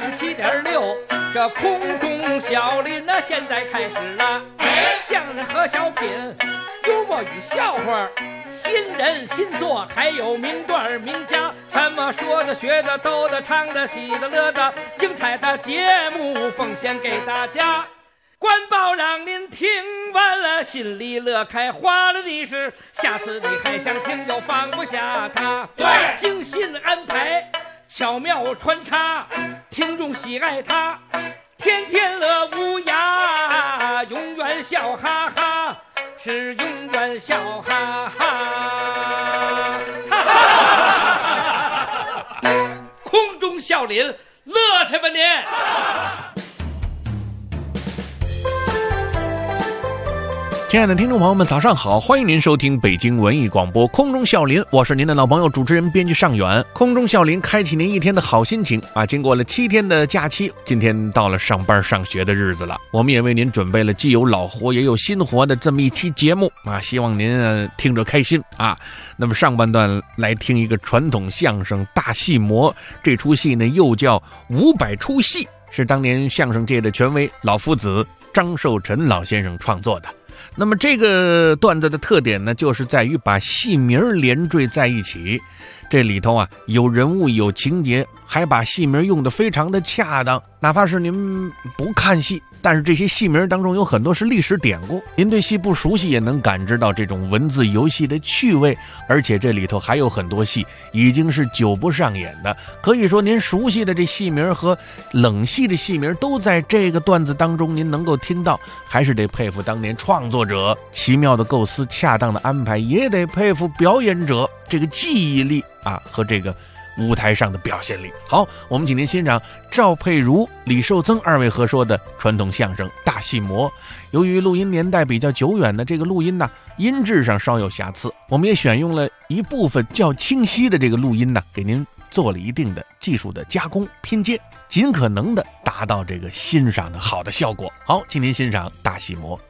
87.6，这空中小林呢，现在开始了。相声和小品，幽默与笑话，新人新作，还有名段名家，什么说的、学的、逗的、唱的、喜的、乐的，精彩的节目奉献给大家。官报让您听完了心里乐开花了的是，下次你还想听就放不下它。对，精心安排，巧妙穿插，听众喜爱它，天天乐无涯，永远笑哈哈，是永远笑哈哈，哈哈，空中笑林，乐去吧您！ 亲爱的听众朋友们，早上好！欢迎您收听北京文艺广播空中笑林，我是您的老朋友主持人编辑尚远。空中笑林开启您一天的好心情啊！经过了7天的假期，今天到了上班上学的日子了，我们也为您准备了既有老活也有新活的这么一期节目啊！希望您听着开心啊！那么上半段来听一个传统相声《大戏魔》，这出戏呢又叫500出戏，是当年相声界的权威老夫子张寿臣老先生创作的。那么这个段子的特点呢，就是在于把戏名连缀在一起，这里头啊有人物有情节，还把戏名用得非常的恰当。哪怕是您不看戏，但是这些戏名当中有很多是历史典故，您对戏不熟悉也能感知到这种文字游戏的趣味。而且这里头还有很多戏已经是久不上演的，可以说您熟悉的这戏名和冷戏的戏名都在这个段子当中您能够听到。还是得佩服当年创作者奇妙的构思、恰当的安排，也得佩服表演者这个记忆力啊和这个舞台上的表现力。好，我们请您欣赏赵佩如、李寿增二位合说的传统相声《大戏魔》。由于录音年代比较久远的这个录音呢，音质上稍有瑕疵，我们也选用了一部分较清晰的这个录音呢，给您做了一定的技术的加工拼接，尽可能的达到这个欣赏的好的效果。好，请您欣赏《大戏魔》。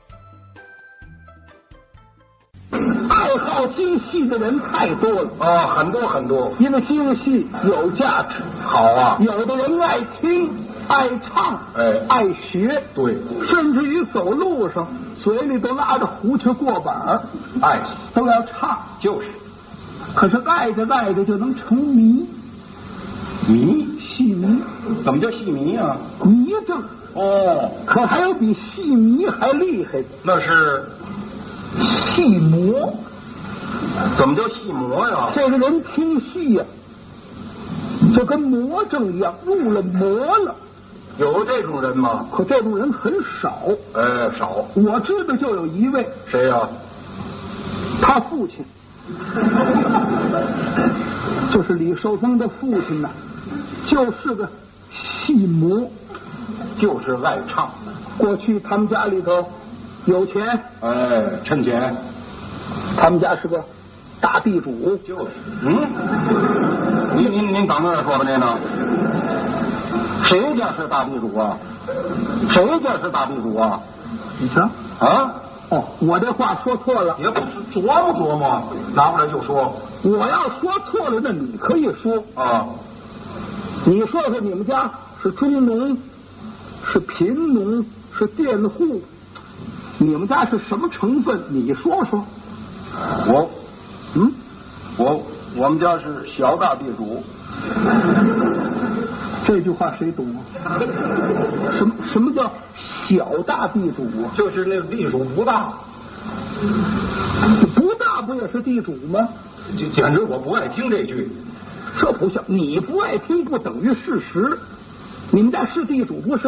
爱好京戏的人太多了啊，很多很多， 因为京戏有价值。 好啊， 有的人爱听、爱唱、爱学， 对， 甚至于走路上嘴里都拉着胡琴过板，都要唱， 就是。 可是爱着爱着就能成迷，戏迷。 怎么叫戏迷啊？ 迷症。 哦， 可还有比戏迷还厉害的， 那是戏魔。 怎么叫戏魔呀？ 这个人听戏呀，就跟魔怔一样，入了魔了。 有这种人吗？ 可这种人很少。 少。 我知道就有一位。 谁呀？ 他父亲，就是李寿增的父亲呢，就是个戏魔， 就是爱唱。 过去他们家里头有钱， 趁钱。 他们家是个大地主。 就是。您等那说吧，您呢？谁家是大地主啊？谁家是大地主啊？ 你瞧啊。 我这话说错了， 也不是琢磨琢磨，拿过来就说。 我要说错了，那你可以说啊。 你说说你们家是中农，是贫农，是佃户，你们家是什么成分？你说说。 我们家是小大地主。 这句话谁懂啊？什么叫小大地主啊？ 就是那地主不大。 不大不也是地主吗？ 简直我不爱听这句。 这不像，你不爱听不等于事实。你们家是地主不是？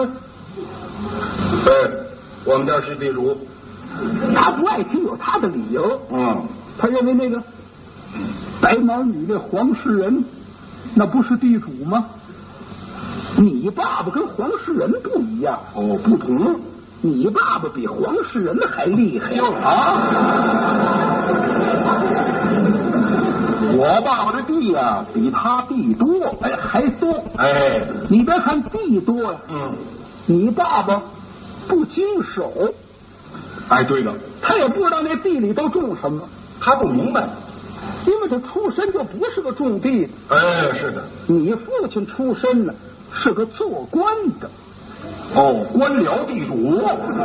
我们家是地主。 他不爱听有他的理由。他认为那个白毛女那黄世仁那不是地主吗？你爸爸跟黄世仁不一样。 不同。 你爸爸比黄世仁还厉害我爸爸的地呀，比他地多， 还多。你别看地多呀，你爸爸不经手。 对了， 他也不知道那地里都种什么， 他不明白， 因为他出身就不是个种地。 是的。 你父亲出身呢， 是个做官的。 哦，官僚地主，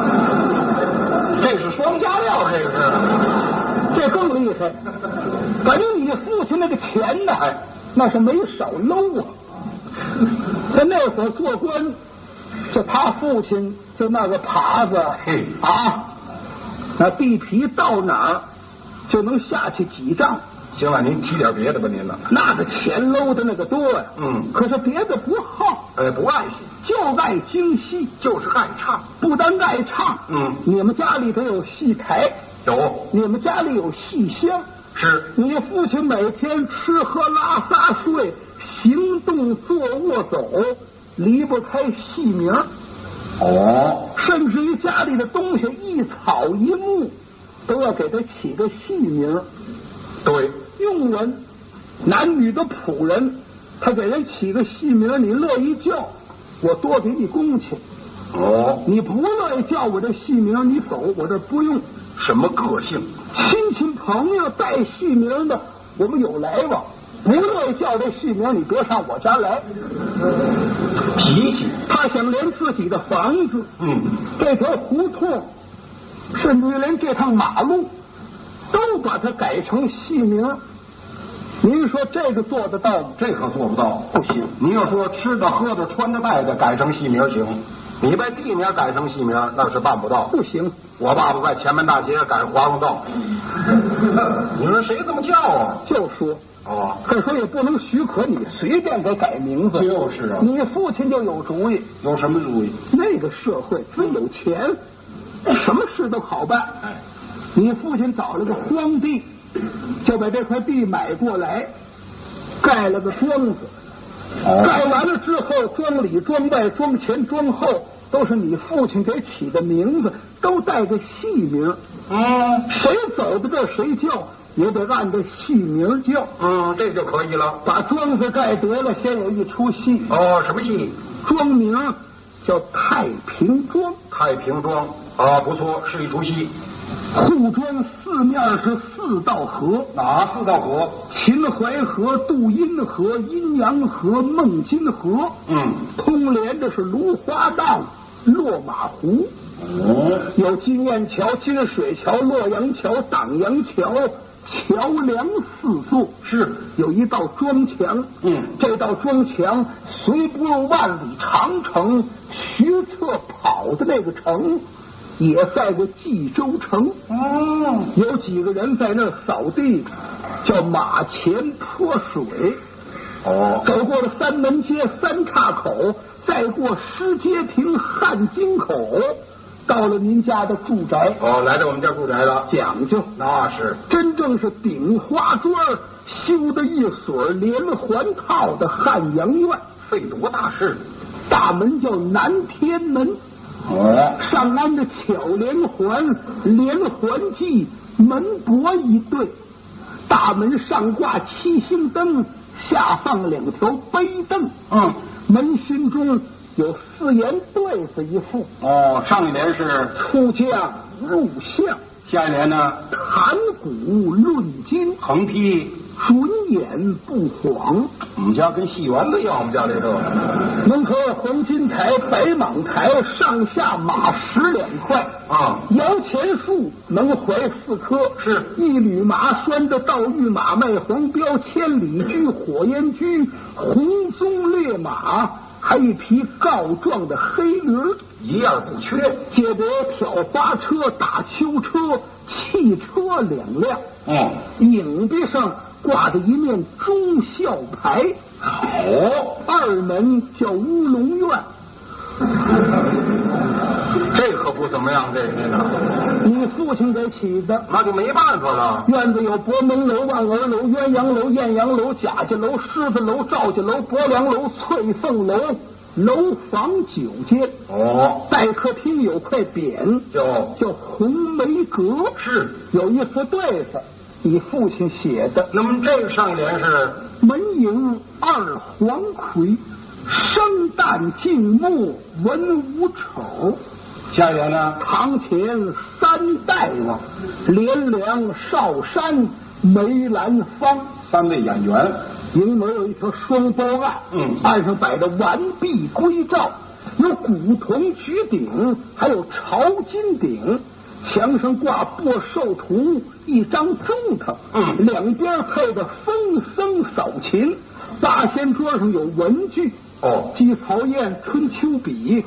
这是双加料， 这更厉害。给你父亲那个钱呢，那是没少搂啊。在那会儿做官，就他父亲就那个耙子啊，那地皮到哪儿就能下去几丈。 行了，您提点别的吧，您了。 那个钱搂的那个多呀，可是别的不好， 不爱惜， 就爱京戏， 就是爱唱。 不但爱唱，你们家里头有戏台， 有， 你们家里有戏箱， 是你父亲每天吃喝拉撒睡，行动坐卧走，离不开戏名。甚至于家里的东西一草一木，都要给他起个戏名。 对， 佣人、男女的仆人，他给人起个戏名，你乐意叫，我多给你工钱。你不乐意叫我这戏名，你走，我这不用。 什么个性？ 亲戚朋友带戏名的，我们有来往；不乐意叫这戏名，你别上我家来。 脾气， 他想连自己的房子，这条胡同，甚至于连这趟马路，都把它改成戏名。您说这个做得到吗？ 这可做不到， 不行。 您要说吃的、喝的、穿的、戴的改成戏名行，你把地名改成戏名那是办不到。 不行， 我爸爸在前门大街改华容道，你说谁这么叫啊？ 就说可说也不能许可你随便给改名字。 就是啊， 你父亲就有主意。 有什么主意？ 那个社会真有钱，什么事都好办。你父亲找了个荒地，就把这块地买过来，盖了个庄子。盖完了之后，庄里、庄外、庄前、庄后都是你父亲给起的名字，都带个戏名。谁走到这谁叫，也得按照戏名叫。 这就可以了。 把庄子盖得了，先有一出戏。 什么戏？ 庄名叫太平庄。 太平庄不错，是一出戏。 护庄四面是4道河。 哪4道河？ 秦淮河、杜阴河、阴阳河、孟津河。通连着是芦花荡、落马湖。有金雁桥、金水桥、洛阳桥、党阳桥，桥梁4座。 是有一道庄墙。这道庄墙虽不用万里长城，徐策跑的那个城也在过冀州城。有几个人在那儿扫地，叫马前泼水。走过了三门街、三岔口，再过石阶亭、汉津口，到了您家的住宅。 来到我们家住宅了， 讲究。 那是真正是顶花砖修的一所连环套的汉阳院， 费多大事。 大门叫南天门。上安的巧连环、连环计、门帛一对，大门上挂7星灯，下放2条杯凳。门心中有4言对子一副。 上一联是出将入相， 下一联呢谈古论今， 横批准眼不晃。 我们家跟戏园子一样，我们家这个门口黄金台、白蟒台，上下马10两块。摇钱树能怀4颗， 是一匹马拴着道玉马卖黄标，千里驹、火焰驹、红鬃烈马，还一匹告状的黑驴， 一样不缺。 接着挑花车、打秋车、汽车2辆。影壁上挂着一面忠孝牌。2门叫乌龙院。 这可不怎么样，这个你父亲给起的， 那就没办法了。 院子有博门楼、望儿楼、鸳鸯楼、艳阳楼、贾家楼、狮子楼、赵家楼、伯良楼、翠凤楼，楼房9间。在客厅有块匾，叫红梅阁。 是有一幅对子，你父亲写的。 那么这个上一联是门迎2黄葵，生旦净末文武丑。 下一联呢？ 堂前3代王，连梁、少山、梅兰芳。 3位演员。 营门有一条双包案，案上摆着完璧归赵，有古铜举鼎，还有朝金鼎。墙上挂擘寿图一张钟头，两边配着风僧扫琴。八仙桌上有文具，鸡曹砚、春秋笔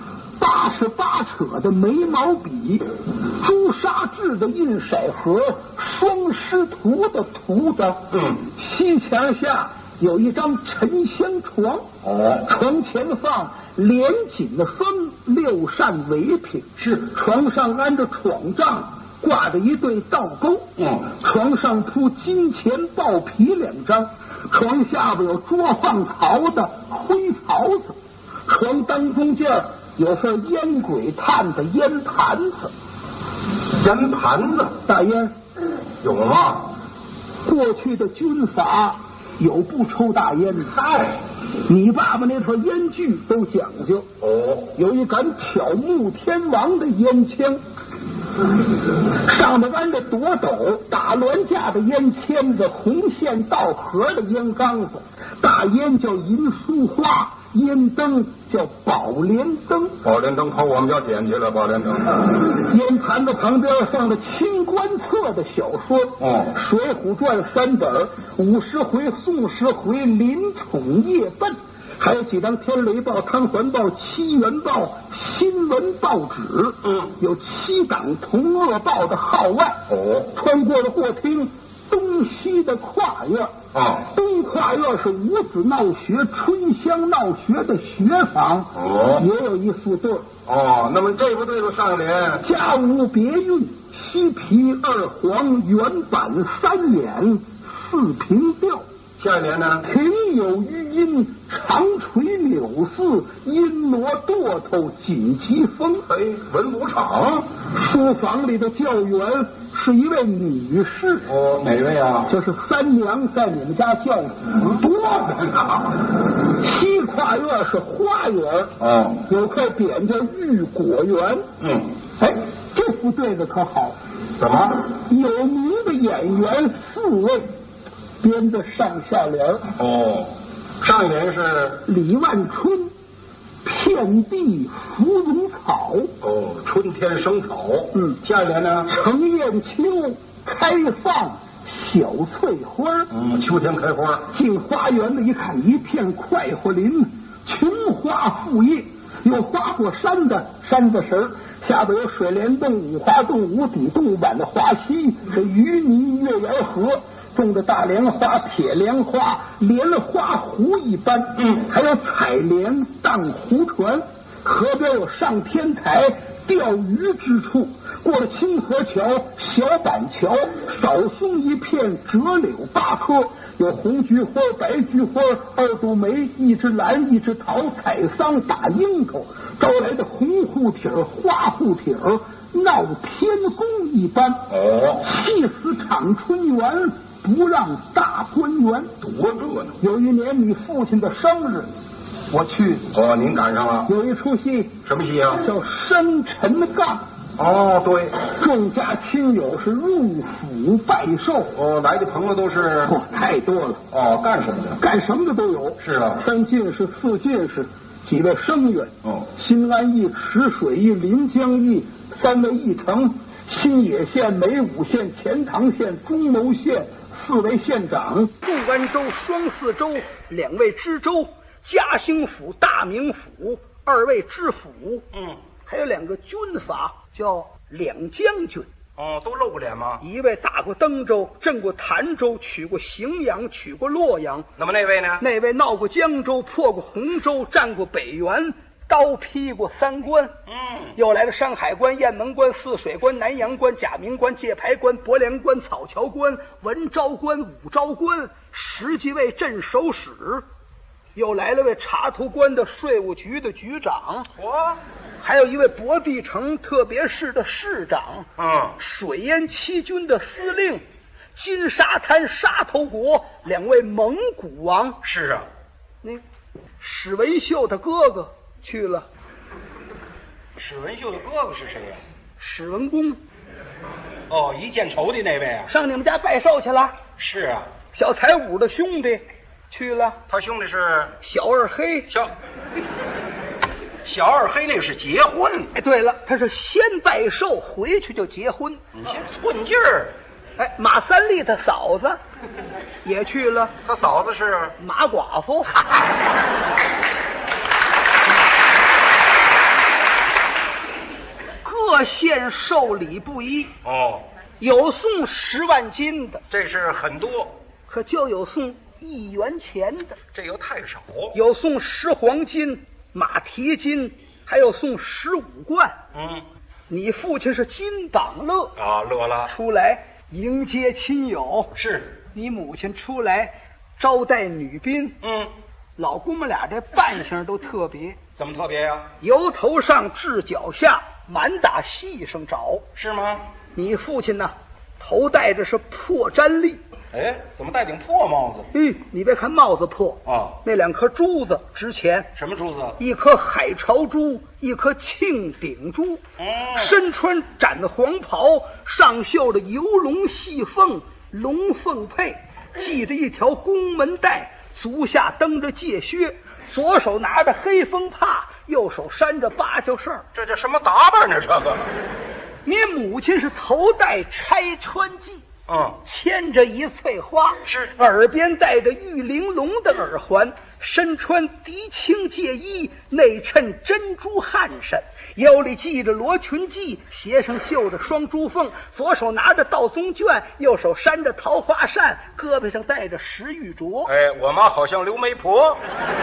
，88扯的眉毛笔，朱砂制的印色盒，双狮图的图章。西墙下有一张沉香床，床前放连锦的分6扇围屏，床上安着床帐，挂着一对倒钩，床上铺金钱豹皮2张，床下边有捉放草的灰槽子，床当中间有份烟鬼炭的烟盘子。 烟盘子大烟有吗？ 过去的军阀有不抽大烟的，你爸爸那套烟具都讲究。有一杆挑木天王的烟枪，上面安着朵斗，大銮架的烟签子，红线道盒的烟缸子，大烟叫银书花，烟灯叫宝莲灯。 宝莲灯跑我们家捡去了，宝莲灯。 烟盘子旁边放着清官册的小说，水浒传3本，50回、宋10回、林宠夜奔，还有几张天雷报、汤环报、七元报、新闻报纸，有7档同乐报的号外。穿过了过厅，东西的跨院，东跨院是五子闹学、春香闹学的学房，也有一副对。 那么这部对子上联： 家无别韵，西皮2黄，原版3眼4平调。 下联呢？ 庭有余音，长垂柳寺，阴挪垛头，紧急风。 文武场。 书房里的教员是一位女士。 哪位啊？ 就是三娘在你们家教子，多着呢。西跨院是花园，有块匾叫玉果园。这副对子可好。 怎么？ 有名的演员4位。编的上下联。 上联是李万春，遍地芙蓉草。 春天生草。下联呢？ 程砚秋，开放小翠花。 秋天开花。 进花园的一看，一片快活林，琼花复叶，有花果山的山子绳，下边有水帘洞、五花洞、五底洞、碗的华溪，是淤泥月牙河。种的大莲花、铁莲花，莲花湖一般。还有采莲、荡湖船。河边有上天台、钓鱼之处。过了清河桥、小板桥，少松一片，折柳8棵，有红菊花、白菊花、2朵梅，一只兰，一只桃，采桑打樱头，招来的红护体、花护体，闹天宫一般。戏死场春园，不让大观园。 多热闹！ 有一年你父亲的生日，我去。 您赶上了。 有一出戏。 什么戏啊？ 叫生辰纲。 对， 众家亲友是入府拜寿。 来的朋友都是太多了。 干什么的？ 干什么的都有。 是啊 ，3进士、4进士，几位生员。新安驿、池水驿、临江驿，3位驿丞，新野县、梅武县、钱塘县、中牟县，4位县长。众安州、双泗州2位知州，嘉兴府、大名府2位知府。还有2个军阀，叫2将军。 都露过脸吗？ 一位打过登州，镇过潭州，取过荥阳，取过洛阳。 那么那位呢？ 那位闹过江州，破过洪州，占过北原，刀劈过3关。又来个山海关、雁门关、泗水关、南阳关、甲明关、界牌关、博梁关、草桥关、文昭关、武昭关，10几位镇守使。又来了位查图关的税务局的局长。还有一位博必城特别市的市长。水淹七军的司令，金沙滩沙头国2位蒙古王。 是啊。 那史文秀的哥哥去了。 史文秀的哥哥是谁呀？ 史文恭。 一见愁的那位啊。 上你们家拜寿去了。 是啊。 小才武的兄弟， 去了。 他兄弟是小二黑。 小二黑，那是结婚。 哎，对了，他是先拜寿，回去就结婚。 你先寸劲儿。 哎，马三立他嫂子也去了。 他嫂子是马寡妇。各县寿礼不一。 哦， 有送10万金的， 这是很多， 可就有送1元钱的， 这又太少。 有送10黄金、马蹄金，还有送15贯。你父亲是金榜乐啊，乐了， 出来迎接亲友。 是你母亲出来招待女宾。老公们俩这扮相都特别。 怎么特别呀？ 由头上至脚下，满打细上找。 是吗？ 你父亲呢，头戴着是破毡笠。 哎，怎么戴顶破帽子？ 你别看帽子破啊， 那2颗珠子值钱。 什么珠子？ 一颗海潮珠，一颗庆鼎珠。身穿斩黄袍，上绣着游龙细凤，龙凤配，系着一条宫门带，足下蹬着戒靴，左手拿着黑风帕，右手扇着芭蕉扇。 这叫什么打扮呢？这个， 你母亲是头戴拆穿髻，牵着一翠花， 是耳边戴着玉玲珑的耳环，身穿涤青戒衣，内衬珍珠汗衫，腰里系着罗裙髻，鞋上绣着双珠凤，左手拿着道宗卷，右手扇着桃花扇，胳膊上戴着石玉镯。 哎，我妈好像刘媒婆。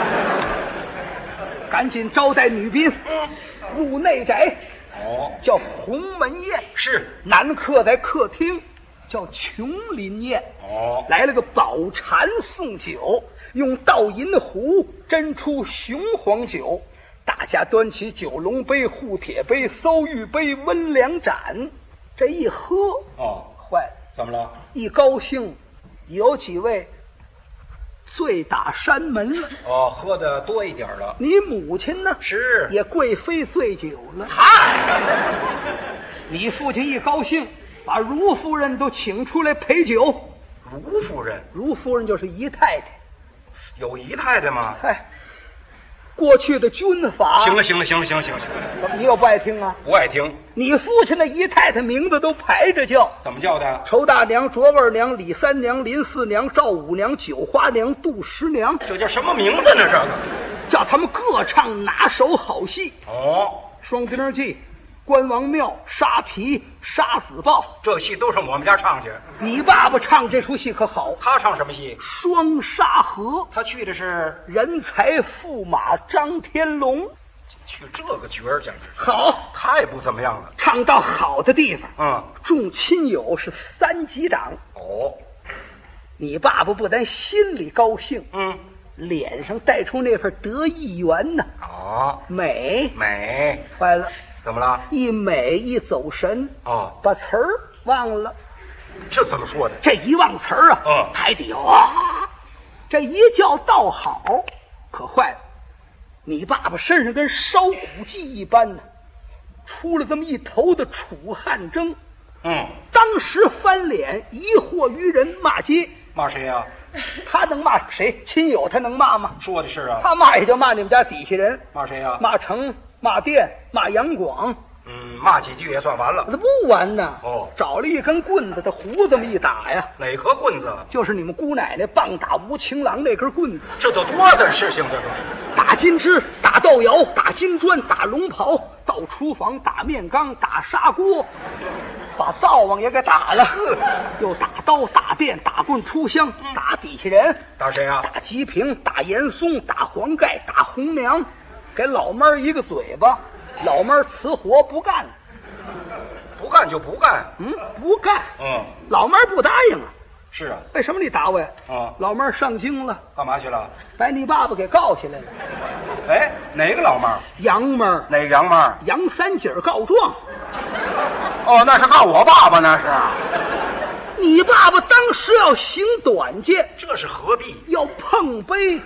赶紧招待女宾。入内宅，叫鸿门宴。 是男客在客厅，叫琼林宴。来了个宝蟾送酒，用倒银壶斟出雄黄酒，大家端起酒龙杯、护铁杯、骚玉杯、温凉盏，这一喝，坏了， 怎么了？ 一高兴，有几位醉打山门了。 喝的多一点了。 你母亲呢？ 是也贵妃醉酒了。 嗨， 你父亲一高兴，把如夫人都请出来陪酒。 如夫人？ 如夫人就是姨太太。 有姨太太吗？ 嗨，过去的军阀。 行了， 怎么你又不爱听啊？ 不爱听。 你父亲的姨太太名字都排着叫。 怎么叫的？ 仇大娘、卓味娘、李三娘、林四娘、赵五娘、九花娘、杜十娘。 这叫什么名字呢？这个叫他们各唱拿手好戏。双丁记、关王庙、沙皮、杀死豹， 这戏都是我们家唱去。 你爸爸唱这出戏可好？ 他唱什么戏？ 双沙河。 他去的是人才驸马张天龙。 去这个角儿，简直好， 太不怎么样了。 唱到好的地方，众亲友是3击掌。你爸爸不但心里高兴，脸上带出那份得意缘呢。美坏了。 怎么了？ 一美一走神，把词儿忘了。 这怎么说的？ 这一忘词儿啊，还得这一觉倒好，可坏了。你爸爸身上跟烧骨鸡一般呢，出了这么一头的楚汉征。当时翻脸疑惑于人，骂街。 骂谁呀？ 他能骂谁？亲友他能骂吗？ 说的是啊。 他骂也就骂你们家底下人。 骂谁呀？ 骂城、骂店、骂杨广。 骂几句也算完了。 他不完呢。找了一根棍子，他胡这么一打呀。 哪颗棍子？ 就是你们姑奶奶棒打吴情郎那根棍子。 这都多大事情？这都打金枝、打豆窑、打金砖、打龙袍，到厨房打面缸、打砂锅，把灶王也给打了。又打刀、打鞭、打棍出香，打底下人。 打谁啊？ 打吉平、打严嵩、打黄盖、打红娘，给老妹儿一个嘴巴。老妹儿辞活不干， 不干就不干。 不干。老妹儿不答应啊。 是啊。 为什么你打我呀？老妹儿上京了。 干嘛去了？ 把你爸爸给告下来了。 哎，哪个老妹儿？ 杨妹儿。 哪个杨妹儿？ 杨三姐告状。 那是告我爸爸，那是。 你爸爸当时要行短见， 这是何必？ 要碰杯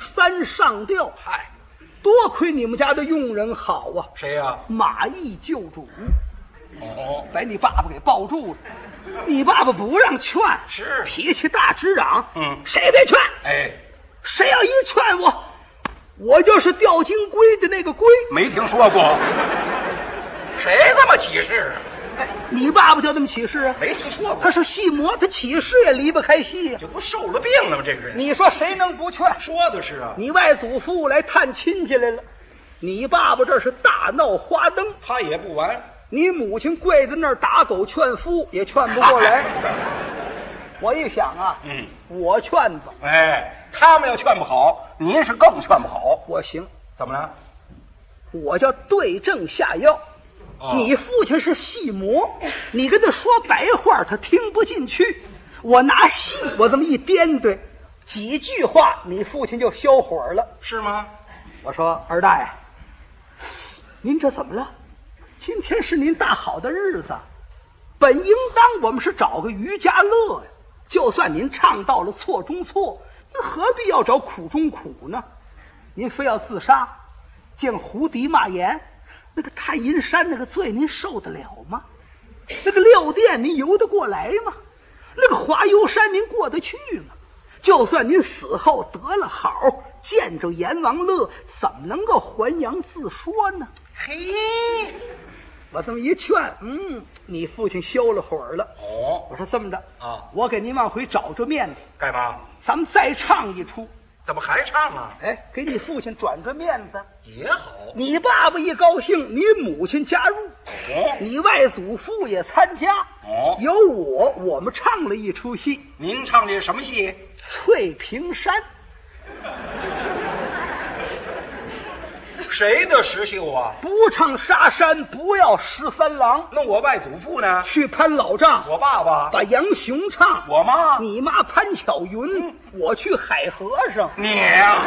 3上吊。 嗨， 多亏你们家的佣人好啊！ 谁呀？ 马邑救主。把你爸爸给抱住了。你爸爸不让劝， 是脾气大，直嚷。谁别劝？ 谁要一劝我，我就是吊金龟的那个龟。 没听说过，谁这么起誓啊？ 哎，你爸爸就这么起誓啊？ 没听说过。 他是戏魔，他起誓也离不开戏呀。 这不受了病了吗？这个人， 你说谁能不劝？ 说的是啊， 你外祖父来探亲戚来了，你爸爸这是大闹花灯， 他也不完。 你母亲跪在那儿打狗劝夫，也劝不过来。我一想啊，我劝吧， 哎，他们要劝不好，您是更劝不好。 我行， 怎么了？ 我叫对症下药。你父亲是戏魔，你跟他说白话，他听不进去。我拿戏，我这么一颠对，几句话，你父亲就消火了， 是吗？ 我说二大爷，您这怎么了？今天是您大好的日子，本应当我们是找个渔家乐呀。就算您唱到了错中错，您何必要找苦中苦呢？您非要自杀，见胡迪骂言，那个太阴山那个罪您受得了吗？那个六殿您游得过来吗？那个华游山您过得去吗？就算您死后得了好，见着阎王乐，怎么能够还阳自说呢？ 嘿， 我这么一劝，你父亲消了火了。 哦， 我说这么着啊， 我给您往回找着面子， 干嘛？ 咱们再唱一出。 怎么还唱啊？ 哎，给你父亲转转面子也好。 你爸爸一高兴，你母亲加入，你外祖父也参加。有我们唱了一出戏。 您唱的什么戏？ 翠屏山。 谁的石秀啊？ 不唱沙山，不要13郎。 那我外祖父呢？ 去潘老丈。 我爸爸把杨雄唱。 我妈。 你妈潘巧云。我去海和尚。 你呀。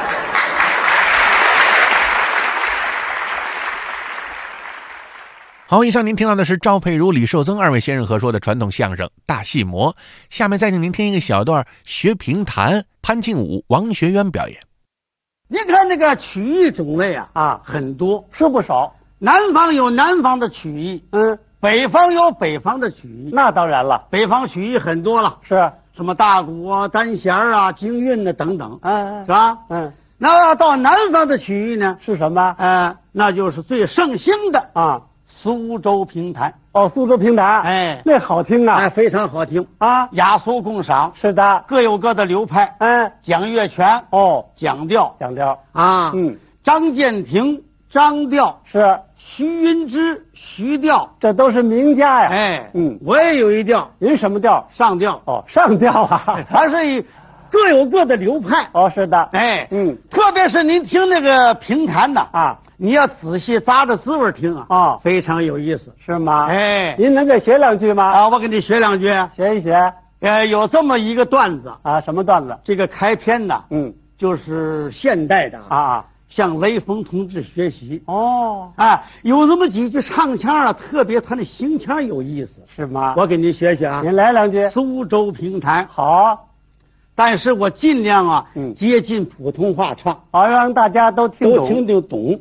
好，以上您听到的是赵佩如、李寿增二位先生合说的传统相声《大戏魔》。下面再请您听一个小段学评弹，潘庆武、王学渊表演。 您看那个曲艺种类啊，很多，是不少。南方有南方的曲艺，北方有北方的曲艺。那当然了，北方曲艺很多了，是什么大鼓啊、单弦啊、京韵啊等等，是吧？那到南方的曲艺呢，是什么？那就是最盛行的啊，苏州评弹。哦，苏州评弹，哎，那好听啊，非常好听啊，雅俗共赏。是的，各有各的流派。蒋月泉，蒋调啊，张建庭张调是，徐云之徐调，这都是名家呀。我也有一调，您什么调？上调。哦，上调啊，还是各有各的流派。哦，是的，特别是您听那个评弹的啊，你要仔细咂着滋味听啊，非常有意思，是吗？您能给学两句吗？啊，我给你学两句，学一学。有这么一个段子啊，什么段子？这个开篇的，就是现代的啊，向雷锋同志学习。有这么几句唱腔啊，特别他那行腔有意思，是吗？我给您学学啊，您来两句。苏州评弹，好。但是我尽量啊，接近普通话唱，好让大家都听得懂。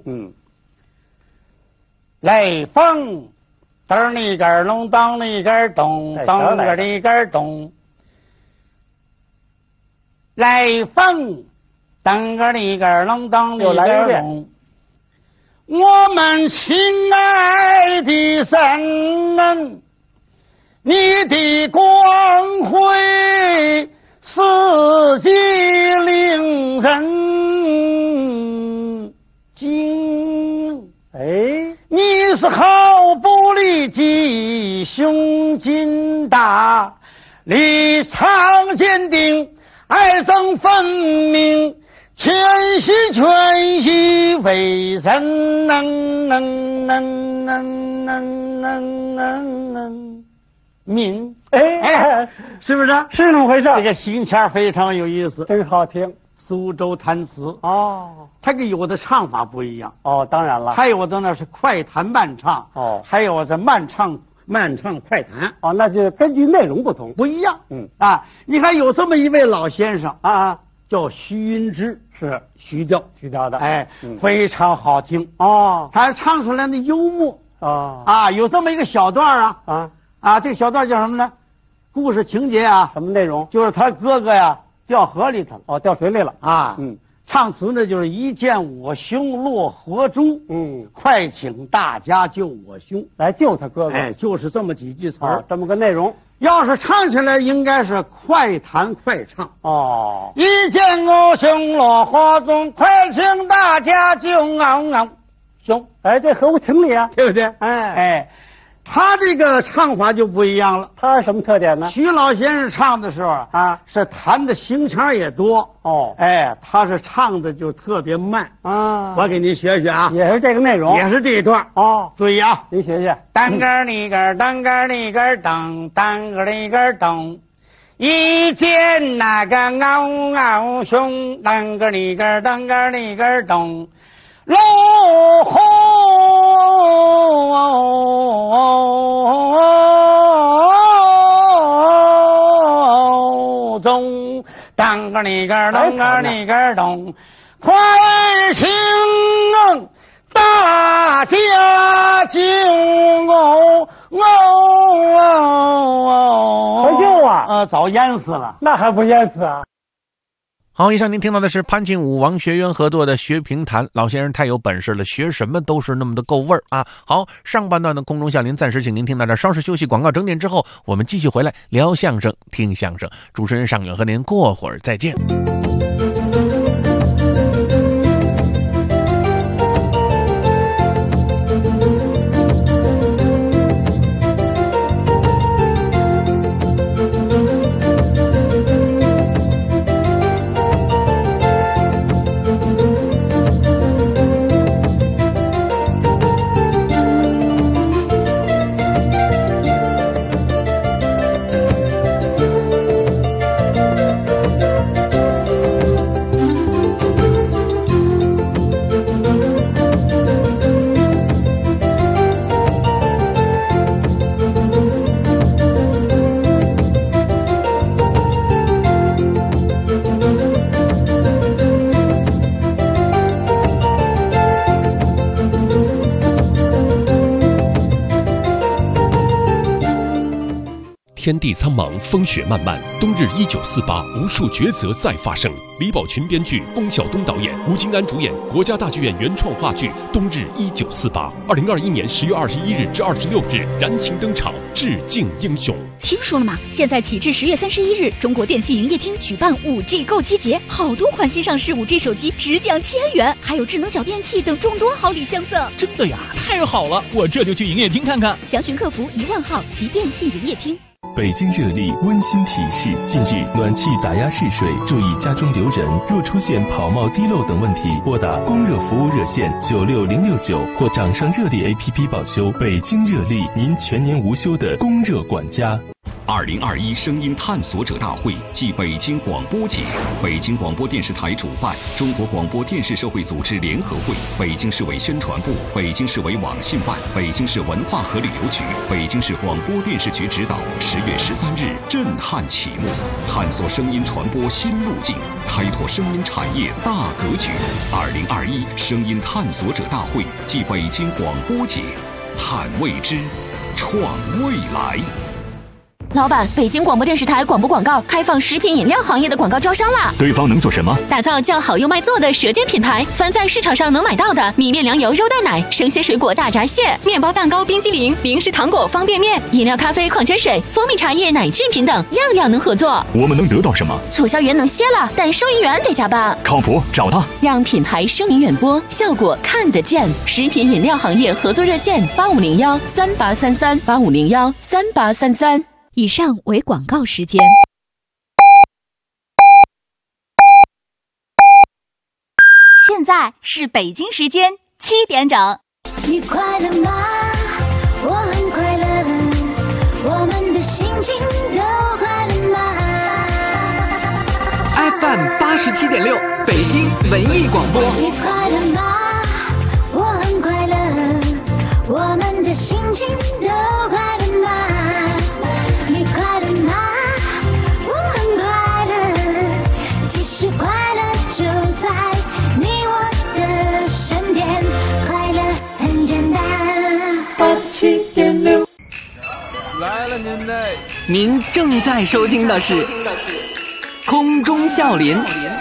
雷锋，噔里个隆，当里个咚，当个里个咚。雷锋，噔个里个隆，当里个咚。我们亲爱的神，你的光辉世界令人惊。你是毫不离己，胸襟大，立场坚定，爱憎分明，全心全意为人民。是不是？是那么回事。这个行腔非常有意思，真好听。苏州弹词它跟有的唱法不一样。当然了，还有的呢是快弹慢唱。还有这慢唱快弹。那就根据内容不同，不一样。你看有这么一位老先生啊，叫徐云之，是徐调的，非常好听。他唱出来的幽默。有这么一个小段这个小段叫什么呢？故事情节啊，什么内容？就是他哥哥呀掉河里头了。 哦，掉水里了啊。唱词呢就是一见我兄落河中，快请大家救我兄， 来救他哥哥。 哎，就是这么几句词儿， 这么个内容。 要是唱起来，应该是快弹快唱。 哦， 一见我兄落河中，快请大家救我兄。 哎，这合乎情理啊， 对不对？ 哎， 他这个唱法就不一样了。 他是什么特点呢？ 徐老先生唱的时候啊，是弹的行腔也多。 哦， 哎，他是唱的就特别慢啊。 我给您学学啊， 也是这个内容， 也是这一段。 哦， 注意啊， 您学学。 当个里个当个里个当，当个里个当，一见那个嗷兄，当个里个当个里个当。落河中，当个里个当个里个咚，快请大家救我！ 快救啊！ 早淹死了， 那还不淹死啊？ 好，以上您听到的是潘庆武、王学渊合作的学评弹。老先生太有本事了，学什么都是那么的够味儿啊！好，上半段的空中笑林暂时请您听到这，稍事休息，广告整点之后，我们继续回来聊相声、听相声。主持人尚远和您过会儿再见。 天地苍茫，风雪漫漫，冬日1948，无数抉择再发生。李宝群编剧，龚晓东导演，吴京安主演，国家大剧院原创话剧《冬日1948》，2021年10月21日至26日燃情登场，致敬英雄。 听说了吗？现在起至10月31日，中国电信营业厅举办5G 购机节，好多款新上市5G 手机直降1000元，还有智能小电器等众多好礼相赠。 真的呀，太好了！我这就去营业厅看看。 详询客服10000号及电信营业厅。 北京热力温馨提示：近日暖气打压试水，注意家中留人。若出现跑冒滴漏等问题，拨打供热服务热线96069或掌上热力 APP 报修。北京热力，您全年无休的供热管家。 2021声音探索者大会暨北京广播节，北京广播电视台主办，中国广播电视社会组织联合会、北京市委宣传部、北京市委网信办、北京市文化和旅游局、北京市广播电视局指导，10月13日震撼启幕，探索声音传播新路径，开拓声音产业大格局。2021声音探索者大会暨北京广播节，探未知，创未来。 老板，北京广播电视台广播广告开放食品饮料行业的广告招商啦！ 对方能做什么？ 打造叫好又卖座的舌尖品牌，凡在市场上能买到的米面粮油肉蛋奶、生鲜水果大闸蟹、面包蛋糕、冰激凌、零食糖果、方便面、饮料、咖啡、矿泉水、蜂蜜茶叶、奶制品等，样样能合作。 我们能得到什么？ 促销员能歇了，但收银员得加班。 靠谱，找他， 让品牌声名远播，效果看得见。食品饮料行业合作热线8501383385013833。以上为广告时间。现在是北京时间7点整。 你快乐吗？我很快乐，我们的心情都快乐吗 ？FM 87.6，北京文艺广播。 你快乐吗？我很快乐，我们的心情都快乐吗？你快乐吗？我很快乐，其实快乐就在你我的身边，快乐很简单。87.6， 来了您嘞！您正在收听的是空中笑林。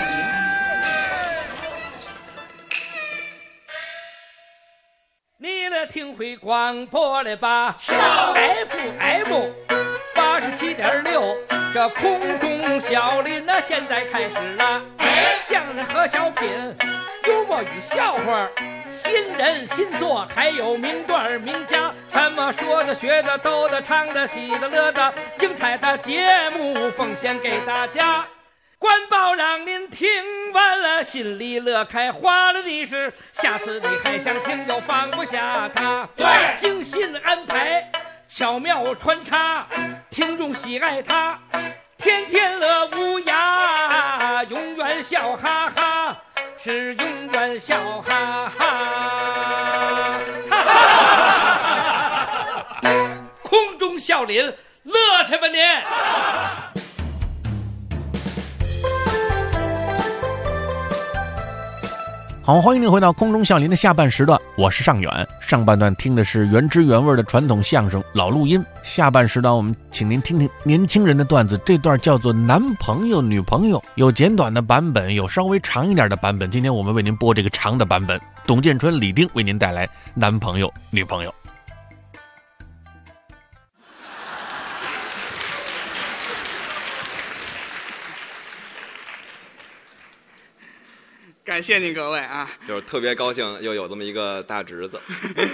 你了听会广播了吧？FM 87.6，这空中笑林那现在开始了。相声和小品，幽默与笑话，新人新作，还有名段名家，什么说的、学的、逗的、唱的、喜的、乐的，精彩的节目奉献给大家。官报让您听完了心里乐开花了的是，下次你还想听就放不下它。对，精心安排，巧妙穿插，听众喜爱它，天天乐无涯，永远笑哈哈，是永远笑哈哈。空中笑林，乐去吧您！ 好，欢迎您回到空中笑林的下半时段，我是尚远。上半段听的是原汁原味的传统相声老录音，下半时段我们请您听听年轻人的段子，这段叫做男朋友女朋友，有简短的版本，有稍微长一点的版本。今天我们为您播这个长的版本，董建春、李丁为您带来男朋友女朋友。 感谢您各位啊， 就是特别高兴又有这么一个大侄子，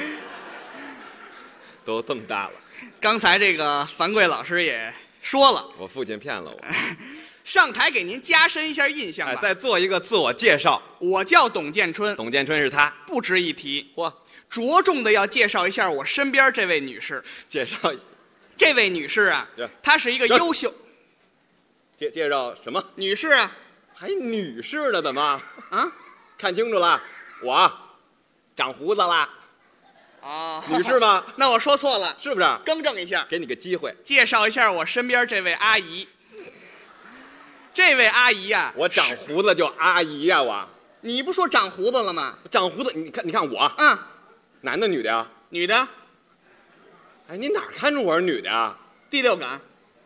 都这么大了。 刚才这个樊贵老师也说了， 我父亲骗了我。 上台给您加深一下印象吧。 再做一个自我介绍。 我叫董建春， 董建春是他， 不值一提。 嚯， 着重的要介绍一下我身边这位女士。 介绍这位女士啊，她是一个优秀。 介绍什么？ 女士啊。 还女士呢？怎么啊？ 看清楚了，我长胡子了。 哦， 女士吗？ 那我说错了， 是不是？ 更正一下， 给你个机会， 介绍一下我身边这位阿姨。这位阿姨呀， 我长胡子就阿姨呀，我。 你不说长胡子了吗？ 长胡子，你看我，男的女的呀？ 女的。 哎，你哪看出我是女的呀？ 第六感。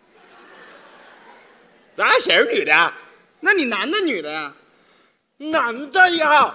咱俩谁是女的呀？ 那你男的女的呀？ 男的呀！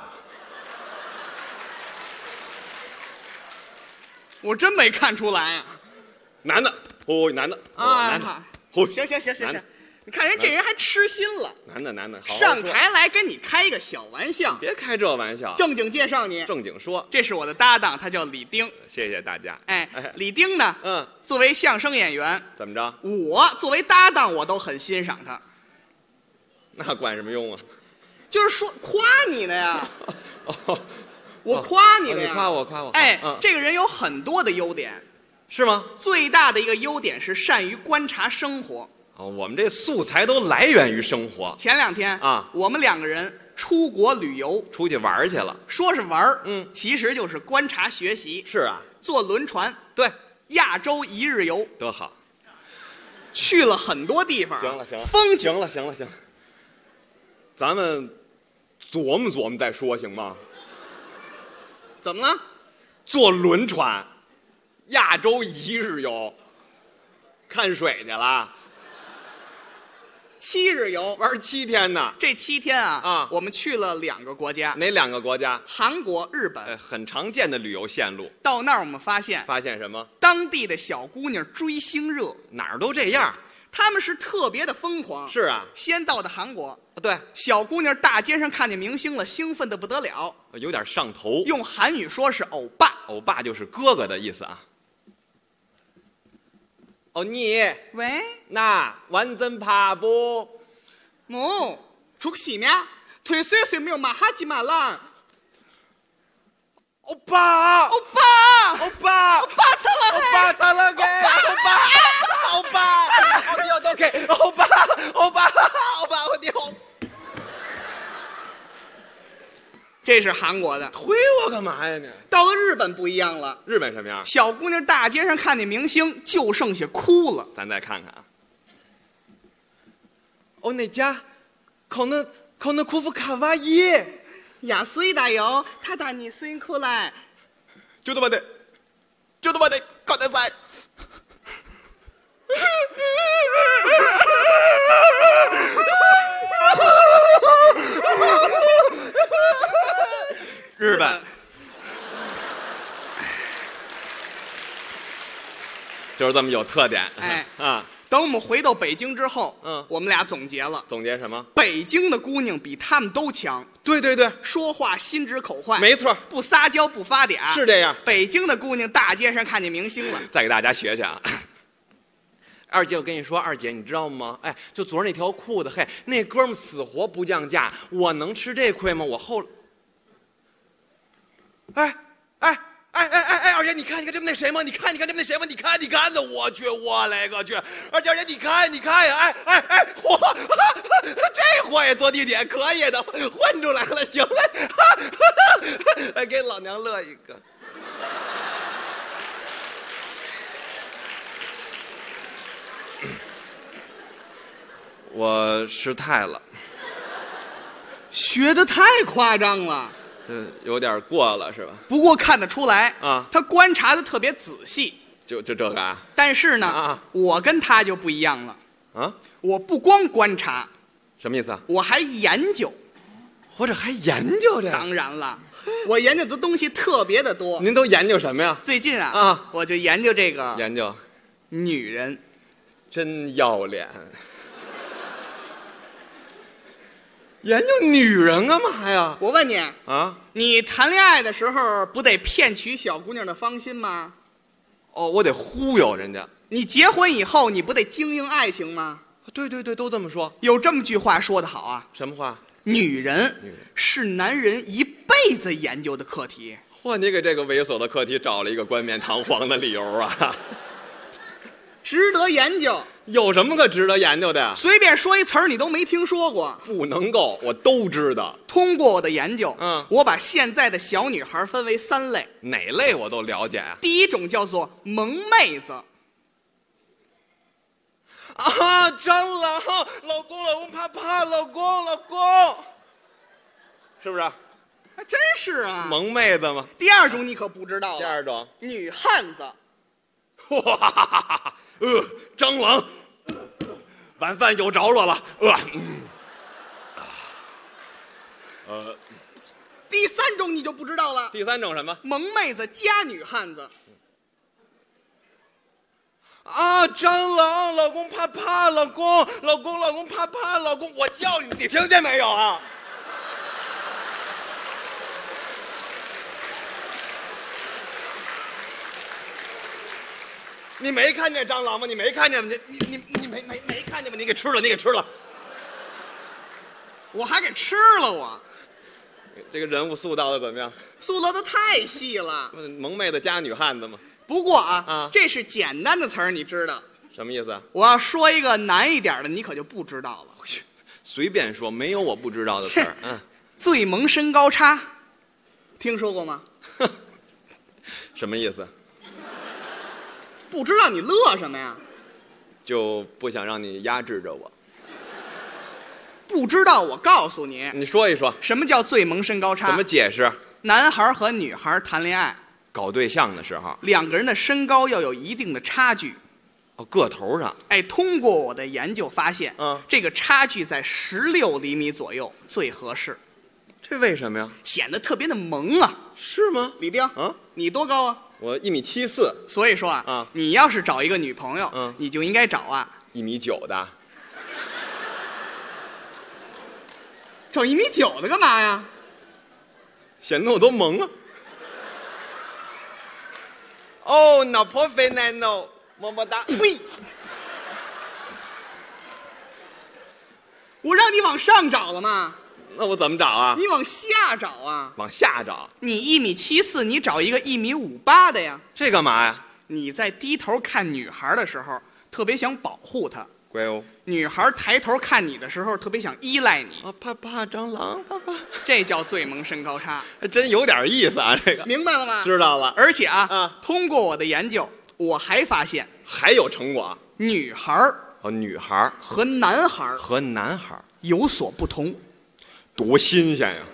我真没看出来啊。 男的，男的啊， 男的， 行，你看人这人还痴心了。 男的，好好上台来跟你开一个小玩笑， 别开这玩笑， 正经介绍你， 正经说， 这是我的搭档，他叫李丁。 谢谢大家。 哎，李丁呢？作为相声演员， 怎么着？ 我作为搭档，我都很欣赏他。 那管什么用啊？ 就是说夸你的呀。我夸你的呀。 你夸我。 哎，这个人有很多的优点， 是吗？ 最大的一个优点是善于观察生活。 我们这素材都来源于生活。 前2天啊，我们2个人出国旅游， 出去玩去了。 说是玩，其实就是观察学习。 是啊， 坐轮船， 对， 亚洲1日游， 多好。 去了很多地方。 行了， 风景。 行了。咱们琢磨再说，行吗？ 怎么了？ 坐轮船，亚洲1日游，看水去了。 7日游， 玩7天呢。 这7天啊，我们去了2个国家。 哪2个国家？ 韩国、日本。 很常见的旅游线路。 到那儿我们发现什么？ 当地的小姑娘追星热， 哪儿都这样。 他们是特别的疯狂。 是啊， 先到的韩国， 对， 小姑娘大街上看见明星了，兴奋的不得了， 有点上头。 用韩语说是欧巴， 欧巴就是哥哥的意思啊。你喂， 那완전 바보 뭐 죽시냐? 되쇠쇠没有马哈吉马兰。 欧巴这是韩国的。 推我干嘛呀你？ 到了日本不一样了。 日本什么样？ 小姑娘大街上看见明星就剩下哭了。 咱再看看啊。那家可能库夫卡哇伊安いだよ。ただに吸引过来。 ちょっと待って、ください。 就是这么有特点。 哎啊， 等我们回到北京之后， 嗯， 我们俩总结了， 总结什么？ 北京的姑娘比他们都强。 对对对， 说话心直口快， 没错， 不撒娇不发嗲， 是这样。 北京的姑娘大街上看见明星了。 再给大家学学啊。二姐，我跟你说，二姐，你知道吗？哎，就昨儿那条裤子，嘿，那哥们死活不降价，我能吃这亏吗？我后，哎，二姐，你看，这不那谁吗？你看，这不那谁吗？你看的，我去，我勒个去！二姐，你看呀，嚯，这货也坐地铁可以的，混出来了，行了，哎，给老娘乐一个。我失态了， 学得太夸张了， 有点过了是吧？ 不过看得出来啊， 他观察的特别仔细。 就这个啊？ 但是呢，我跟他就不一样了啊！ 我不光观察， 什么意思啊？ 我还研究， 或者还研究这？ 当然了，我研究的东西特别的多。 您都研究什么呀？ 最近啊，我就研究这个女人， 真要脸。研究女人干嘛呀？ 我问你啊， 你谈恋爱的时候不得骗取小姑娘的芳心吗？ 哦，我得忽悠人家。 你结婚以后你不得经营爱情吗？ 对，都这么说。 有这么句话说得好啊， 什么话？ 女人是男人一辈子研究的课题。 嚯，你给这个猥琐的课题找了一个冠冕堂皇的理由啊！ 值得研究。 有什么可值得研究的呀？ 随便说一词儿你都没听说过。 不能够，我都知道。 通过我的研究， 我把现在的小女孩分为3类。 哪类我都了解啊。 第一种叫做萌妹子。 啊，蟑螂，老公，啪，老公，是不是？ 还真是啊， 萌妹子吗？ 第二种你可不知道了。 第二种， 女汉子。 哇，蟑螂，晚饭有着落了， 第三种你就不知道了。 第三种什么？ 萌妹子加女汉子。 啊，蟑螂，老公啪，老公啪，老公，我叫你，你听见没有啊？你没看见蟑螂吗？你没看见吗？你没看见吗？你给吃了， 我还给吃了我。 这个人物塑造的怎么样？ 塑造的太细了。 萌妹子加女汉子嘛。 不过这是简单的词儿，你知道什么意思啊？ 我要说一个难一点的，你可就不知道了。 随便说，没有我不知道的词儿。 最萌身高差，听说过吗？ 什么意思？ 不知道你乐什么呀？ 就不想让你压制着我。 不知道，我告诉你。 你说一说， 什么叫最萌身高差？ 怎么解释？ 男孩和女孩谈恋爱、 搞对象的时候 ，2个人的身高要有一定的差距。 哦，个头上。 哎，通过我的研究发现，这个差距在16厘米左右最合适。 这为什么呀？ 显得特别的萌啊。 是吗？ 李丁，你多高啊？ 我1.74米。 所以说你要是找一个女朋友，你就应该找 1.9米的。 找1.9米的干嘛呀？ 显得我多萌啊！哦，脑婆肥奶 no， 么么哒。 呸！我让你往上找了吗？ 那我怎么找啊？ 你往下找啊！ 往下找。 你1.74米，你找一个1.58米的呀。 这干嘛呀？ 你在低头看女孩的时候，特别想保护她。 乖哦。 女孩抬头看你的时候，特别想依赖你。 怕蟑螂，怕。 这叫最萌身高差， 还真有点意思啊！这个明白了吗？ 知道了。 而且通过我的研究，我还发现还有成果。 女孩和男孩有所不同。 多新鲜呀！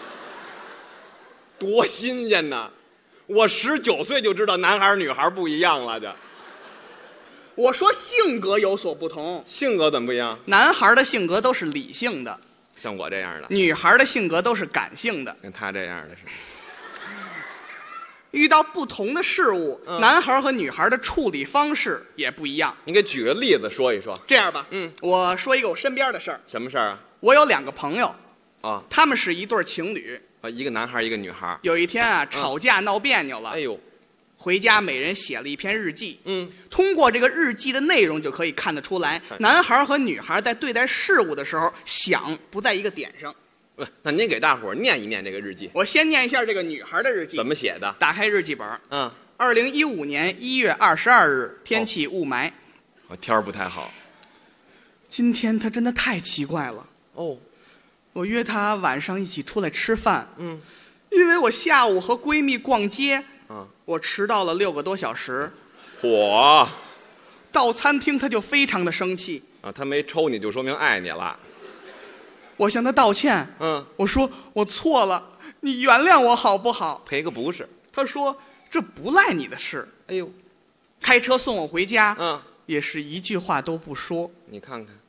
多新鲜呐！我19岁就知道男孩女孩不一样了，就。 我说性格有所不同。 性格怎么不一样？ 男孩的性格都是理性的， 像我这样的； 女孩的性格都是感性的， 跟他这样的是。 遇到不同的事物，男孩和女孩的处理方式也不一样。 你给举个例子说一说。 这样吧，我说一个我身边的事儿。 什么事儿啊？ 我有2个朋友， 啊， 他们是一对情侣， 一个男孩一个女孩。 有一天啊，吵架闹别扭了， 哎呦， 回家每人写了一篇日记。通过这个日记的内容就可以看得出来，男孩和女孩在对待事物的时候想不在一个点上。 那您给大伙儿念一念这个日记。 我先念一下这个女孩的日记。 怎么写的？ 打开日记本，2015年1月22日，天气雾霾。 天儿不太好。 今天她真的太奇怪了。我约她晚上一起出来吃饭。因为我下午和闺蜜逛街，我迟到了6个多小时。 嚯！ 到餐厅她就非常的生气。 她没抽你就说明爱你了。 我向她道歉。我说我错了，你原谅我好不好？ 赔个不是。 她说这不赖你的事。 哎呦， 开车送我回家，也是一句话都不说。 你看看。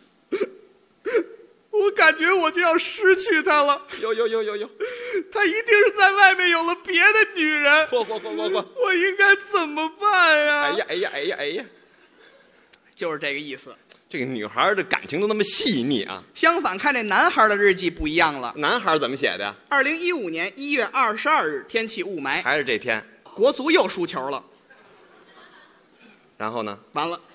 我感觉我就要失去她了。 有， 她一定是在外面有了别的女人。 嚯！ 我应该怎么办呀？ 哎呀！ 就是这个意思。 这个女孩的感情都那么细腻啊。 相反，看这男孩的日记不一样了。 男孩怎么写的呀 ？2015年1月22日，天气雾霾。 还是这天。 国足又输球了。 然后呢？ 完了。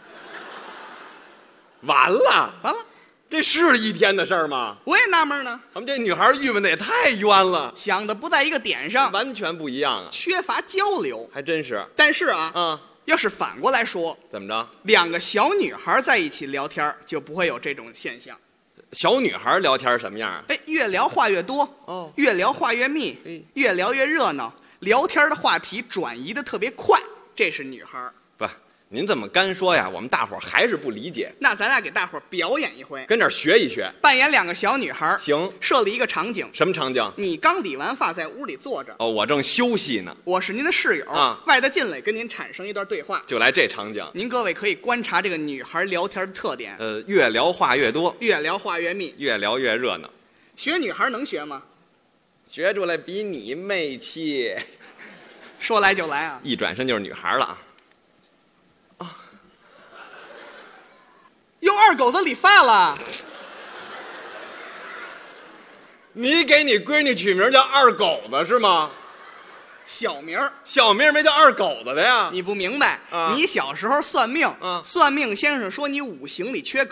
这是一天的事儿吗？ 我也纳闷呢。 咱们这女孩郁闷的也太冤了， 想的不在一个点上， 完全不一样啊， 缺乏交流。 还真是。 但是要是反过来说， 怎么着 ？2个小女孩在一起聊天，就不会有这种现象。 小女孩聊天什么样啊？ 越聊话越多，越聊话越密，越聊越热闹，聊天的话题转移的特别快，这是女孩。 不，您这么干说呀，我们大伙儿还是不理解。 那咱俩给大伙儿表演一回， 跟这儿学一学， 扮演2个小女孩。 行， 设立一个场景。 什么场景？ 你刚理完发，在屋里坐着。 我正休息呢。 我是您的室友外头进来跟您产生一段对话。 就来这场景。 您各位可以观察这个女孩聊天的特点。 越聊话越多， 越聊话越密， 越聊越热闹。 学女孩能学吗？ 学出来比你媚气。 说来就来啊！ 一转身就是女孩了啊！ 又2狗子理发了。 你给你闺女取名叫2狗子是吗？ 小名没叫2狗子的呀。 你不明白，你小时候算命，算命先生说你5行里缺狗。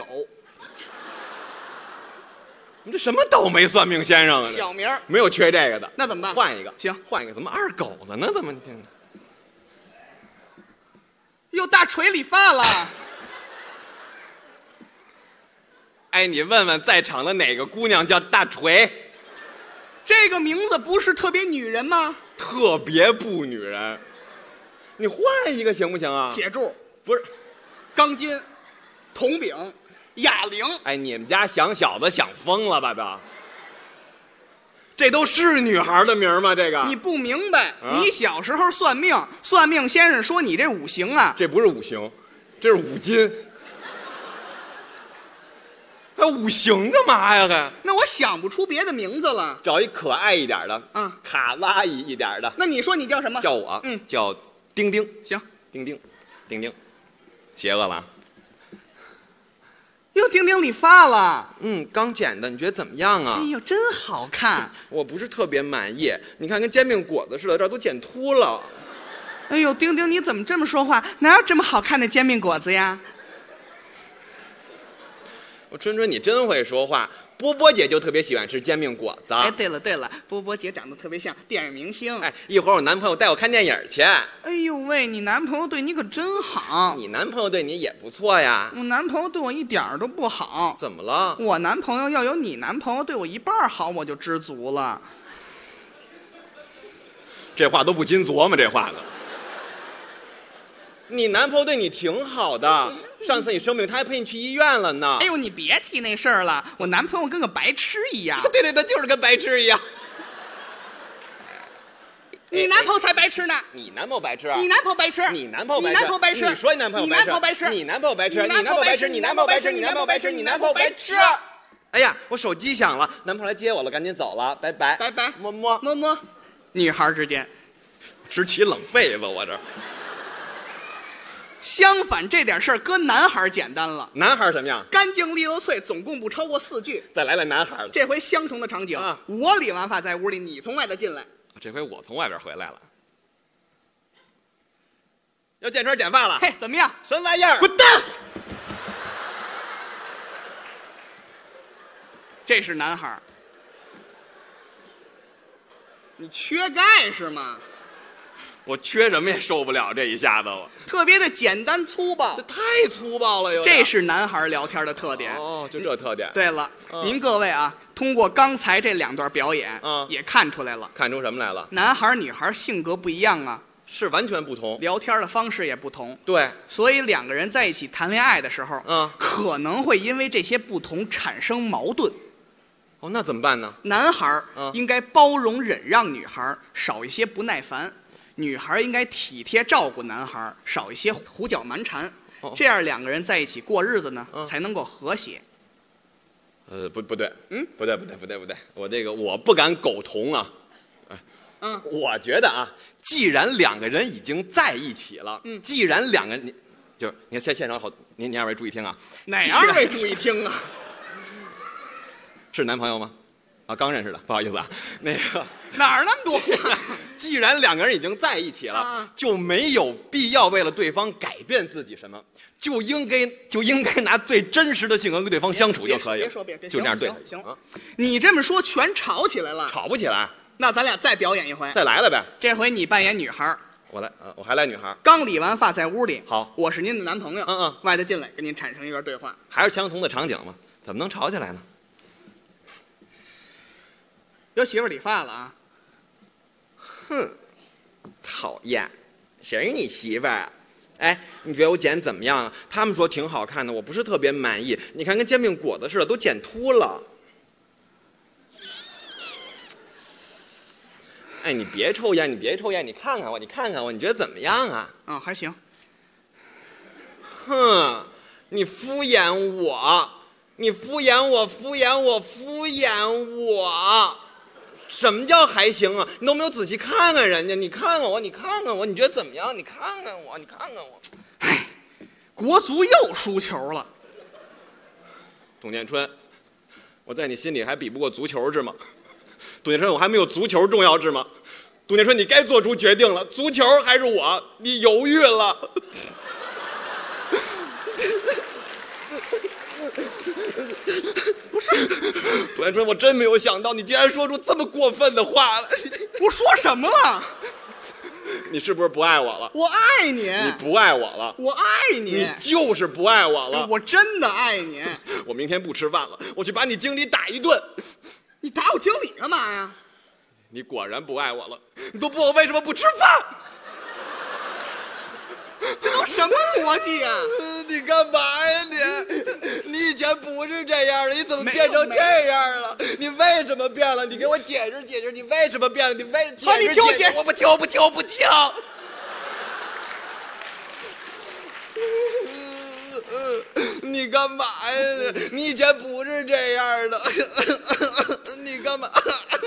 你这什么倒霉算命先生啊？ 小名没有缺这个的， 那怎么办？ 换一个。 行， 换一个。怎么2狗子呢？怎么你听？ 又大锤理发了。 哎，你问问在场的哪个姑娘叫大锤？ 这个名字不是特别女人吗？ 特别不女人。你换一个行不行啊？ 铁柱不是， 钢筋，铜饼，哑铃。 哎，你们家想小子想疯了吧？这都是女孩的名吗？这个你不明白。你小时候算命，算命先生说你这5行啊， 这不是5行，这是5金。还5行干嘛呀？还那我想不出别的名字了。 找一可爱一点的，卡哇伊一点的。 那你说你叫什么？ 叫我，叫丁丁。 行， 丁丁，邪恶了。 又丁丁理发了。 刚剪的，你觉得怎么样啊？ 哎呦，真好看。 我不是特别满意，你看跟煎饼果子似的，这儿都剪秃了。 哎呦，丁丁，你怎么这么说话？哪有这么好看的煎饼果子呀？ 春，你真会说话。波波姐就特别喜欢吃煎饼果子。 哎，对了，波波姐长得特别像电影明星。 哎，一会儿我男朋友带我看电影去。 哎呦喂，你男朋友对你可真好。 你男朋友对你也不错呀。 我男朋友对我一点都不好。 怎么了？ 我男朋友要有你男朋友对我1半好，我就知足了。 这话都不禁琢磨，这话呢。你男朋友对你挺好的。上次你生病，他还陪你去医院了呢。 哎呦，你别提那事儿了，我男朋友跟个白痴一样。 对，就是跟白痴一样。 你男朋友才白痴呢。 你男朋友白痴？ 你男朋友白痴？ 你男朋友白痴？ 你男朋友白痴？ 你说你男朋友白痴？ 你男朋友白痴？ 你男朋友白痴？你男朋友白痴？你男朋友白痴？你男朋友白痴？你男朋友白痴？哎呀，我手机响了，男朋友来接我了，赶紧走了，拜拜。 拜拜， 么么么么。女孩之间， 直起冷痱子，我这。 相反，这点事儿搁男孩简单了。 男孩什么样？ 干净利落脆，总共不超过4句。 再来男孩了。 这回相同的场景，我理完发在屋里，你从外头进来。 这回我从外边回来了。要见圈剪发了。 嘿，怎么样？ 什么玩意儿？ 滚蛋！这是男孩。你缺钙是吗？ 我缺什么也受不了这一下子，我特别的简单粗暴， 这太粗暴了， 这是男孩聊天的特点。 哦，就这特点。 对了，您各位啊，通过刚才这2段表演，也看出来了。 看出什么来了？ 男孩女孩性格不一样啊， 是完全不同， 聊天的方式也不同。 对， 所以2个人在一起谈恋爱的时候，可能会因为这些不同产生矛盾。 哦，那怎么办呢？ 男孩应该包容忍让女孩，少一些不耐烦。女孩应该体贴照顾男孩，少一些胡搅蛮缠，这样2个人在一起过日子呢，才能够和谐。 不对，不对，我不敢苟同啊。我觉得啊，既然2个人已经在一起了，既然2个人，就是你看现场好，您2位注意听啊。 哪2位注意听啊？ 是男朋友吗？啊，刚认识的，不好意思啊。那个哪儿那么多话？ 既然2个人已经在一起了，就没有必要为了对方改变自己什么，就应该拿最真实的性格跟对方相处就可以。 别说， 就这样对。 行，你这么说全吵起来了。 吵不起来。 那咱俩再表演一回。 再来了呗。 这回你扮演女孩， 我来，我还来女孩。 刚理完发在屋里。 好， 我是您的男朋友。外头进来跟您产生一段对话。 还是相同的场景吗？怎么能吵起来呢？ 有媳妇理发了啊！ 哼，讨厌！谁是你媳妇儿啊？哎，你觉得我剪怎么样啊？他们说挺好看的，我不是特别满意。你看跟煎饼果子似的，都剪秃了。哎，你别抽烟，你看看我，你觉得怎么样啊？ 还行。 哼，你敷衍我！什么叫还行啊？你都没有仔细看看人家，你看看我，你觉得怎么样？你看看我。 哎，国足又输球了。 董建春，我在你心里还比不过足球是吗？董建春，我还没有足球重要是吗？董建春，你该做出决定了，足球还是我？你犹豫了。 不是， 董建春，我真没有想到你竟然说出这么过分的话来。 我说什么了？ 你是不是不爱我了？ 我爱你。 你不爱我了？ 我爱你。 你就是不爱我了。 我真的爱你。 我明天不吃饭了，我去把你经理打一顿。 你打我经理干嘛呀？ 你果然不爱我了。你都不问我为什么不吃饭。 这都什么逻辑呀？ 你干嘛呀你以前不是这样的，你怎么变成这样了？你为什么变了？你给我解释解释，你为什么变了？你听我解释。 我不听。你干嘛呀你以前不是这样的。你干嘛？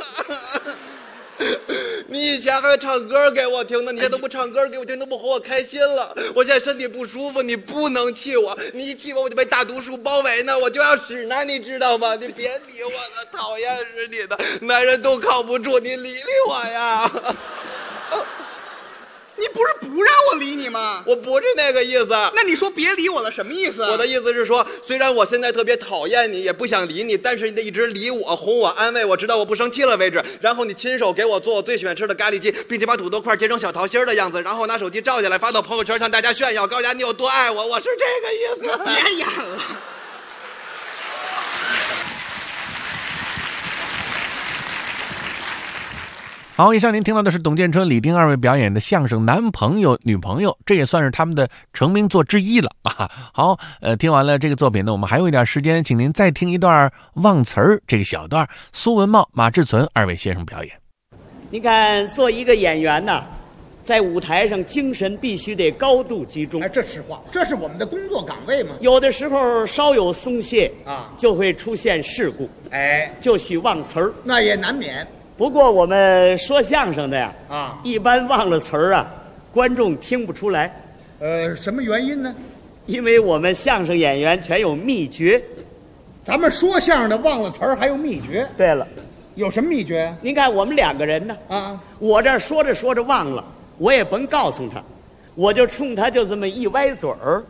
你以前还唱歌给我听呢，你现在都不唱歌给我听，都不哄我开心了。我现在身体不舒服，你不能气我，你一气我就被大毒树包围呢，我就要使呢，你知道吗？你别理我了，讨厌是你的，男人都靠不住，你理我呀。 你不是不让我理你吗？ 我不是那个意思。 那你说别理我了，什么意思？ 我的意思是说，虽然我现在特别讨厌你，也不想理你，但是你得一直理我、哄我、安慰我，直到我不生气了为止。然后你亲手给我做我最喜欢吃的咖喱鸡，并且把土豆块切成小桃心的样子，然后拿手机照下来发到朋友圈，向大家炫耀，告诉大家你有多爱我。我是这个意思。 别演了。 好，以上您听到的是董建春、李丁2位表演的相声《男朋友女朋友》，这也算是他们的成名作之一了啊。好，听完了这个作品呢，我们还有一点时间，请您再听一段忘词儿这个小段，苏文茂、马志存2位先生表演。 你看，做一个演员呢，在舞台上精神必须得高度集中。 哎，这实话，这是我们的工作岗位嘛。 有的时候稍有松懈啊， 就会出现事故， 哎， 就许忘词儿。 那也难免。 不过我们说相声的呀， 一般忘了词儿啊，观众听不出来。 什么原因呢？ 因为我们相声演员全有秘诀。 咱们说相声的忘了词儿还有秘诀？ 对了， 有什么秘诀？ 您看我们2个人呢，我这说着说着忘了，我也甭告诉他，我就冲他就这么一歪嘴儿，